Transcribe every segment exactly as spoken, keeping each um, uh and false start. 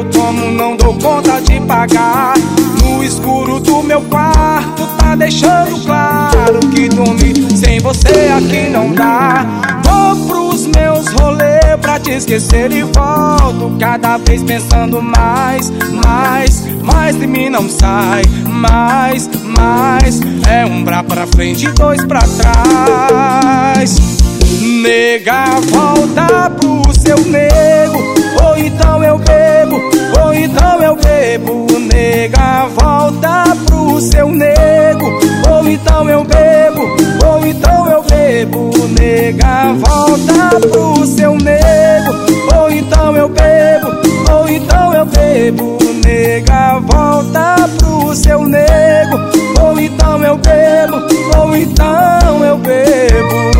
eu tomo não dou conta de pagar. No escuro do meu quarto tá deixando claro que dormir sem você aqui não dá. Vou pros meus rolês pra te esquecer e volto cada vez pensando mais, mais, mais de mim não sai. Mais, mais, é um brá pra frente e dois pra trás. Nega, volta pro seu nego, ou então eu bebo, ou então eu bebo. Nega, volta pro seu nego, ou então eu bebo, ou então eu bebo. Nega, volta pro seu nego, ou então eu bebo, ou então eu bebo. Nega, volta pro seu nego, ou então eu bebo, ou então eu bebo.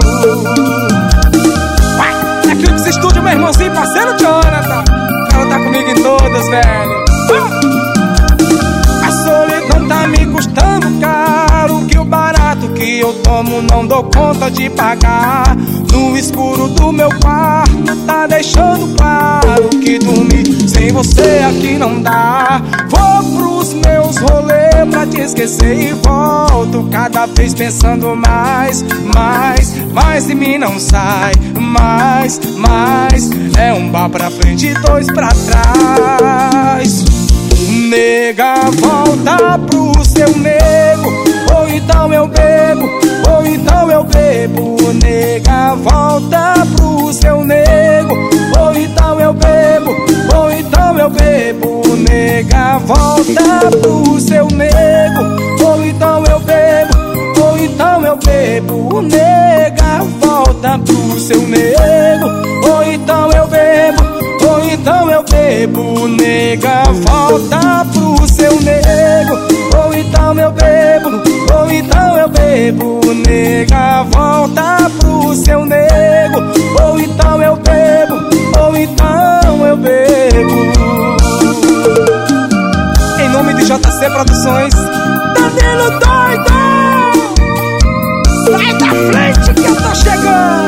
Vai, aqui no estúdio, meu irmãozinho, parceiro Jonathan. O cara tá comigo em todas, velho. A solidão tá me custando caro, que o barato que eu tomo não dou conta de pagar. No escuro do meu quarto tá deixando claro que dormir sem você aqui não dá. Vou pros meus rolês pra te esquecer e volto cada vez pensando mais, mais, mais de mim não sai. Mais, mais, é um bar pra frente e dois pra trás. Nega, volta pro seu nego, ou então eu bebo, ou então eu bebo. Nega, volta pro seu nego, ou então eu bebo, ou então eu bebo. Nega, volta pro seu nego, ou então eu bebo, ou então eu bebo. Nega, volta pro seu nego, ou então eu bebo, ou então eu bebo. Nega, volta pro seu nego, ou então eu bebo, ou então eu bebo. Nega, volta pro seu nego, ou então eu bebo, ou então eu bebo. Em nome de J C Produções, Danilo Doido, sai da frente que eu tô chegando.